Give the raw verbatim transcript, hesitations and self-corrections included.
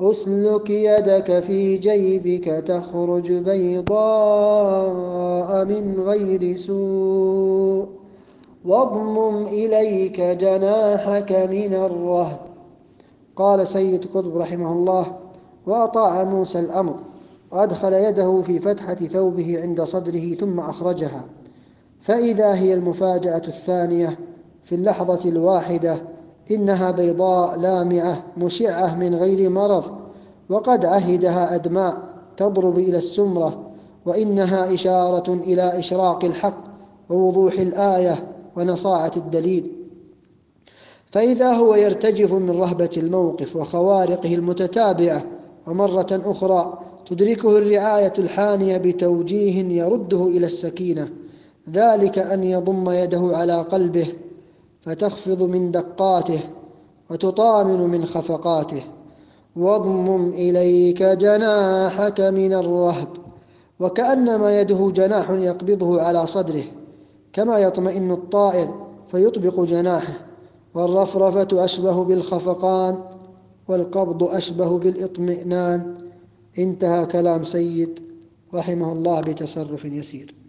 أسلك يدك في جيبك تخرج بيضاء من غير سوء واضمم إليك جناحك من الرهب. قال سيد قطب رحمه الله: وأطاع موسى الأمر، وأدخل يده في فتحة ثوبه عند صدره ثم أخرجها، فإذا هي المفاجأة الثانية في اللحظة الواحدة، إنها بيضاء لامعة مشعة من غير مرض، وقد عهدها أدماء تضرب إلى السمرة، وإنها إشارة إلى إشراق الحق ووضوح الآية ونصاعة الدليل. فإذا هو يرتجف من رهبة الموقف وخوارقه المتتابعة، ومرة أخرى تدركه الرعاية الحانية بتوجيه يرده إلى السكينة، ذلك أن يضم يده على قلبه فتخفض من دقاته وتطامن من خفقاته. واضمم إليك جناحك من الرهب، وكأنما يده جناح يقبضه على صدره، كما يطمئن الطائر فيطبق جناحه، والرفرفة أشبه بالخفقان، والقبض أشبه بالاطمئنان. انتهى كلام سيد رحمه الله بتصرف يسير.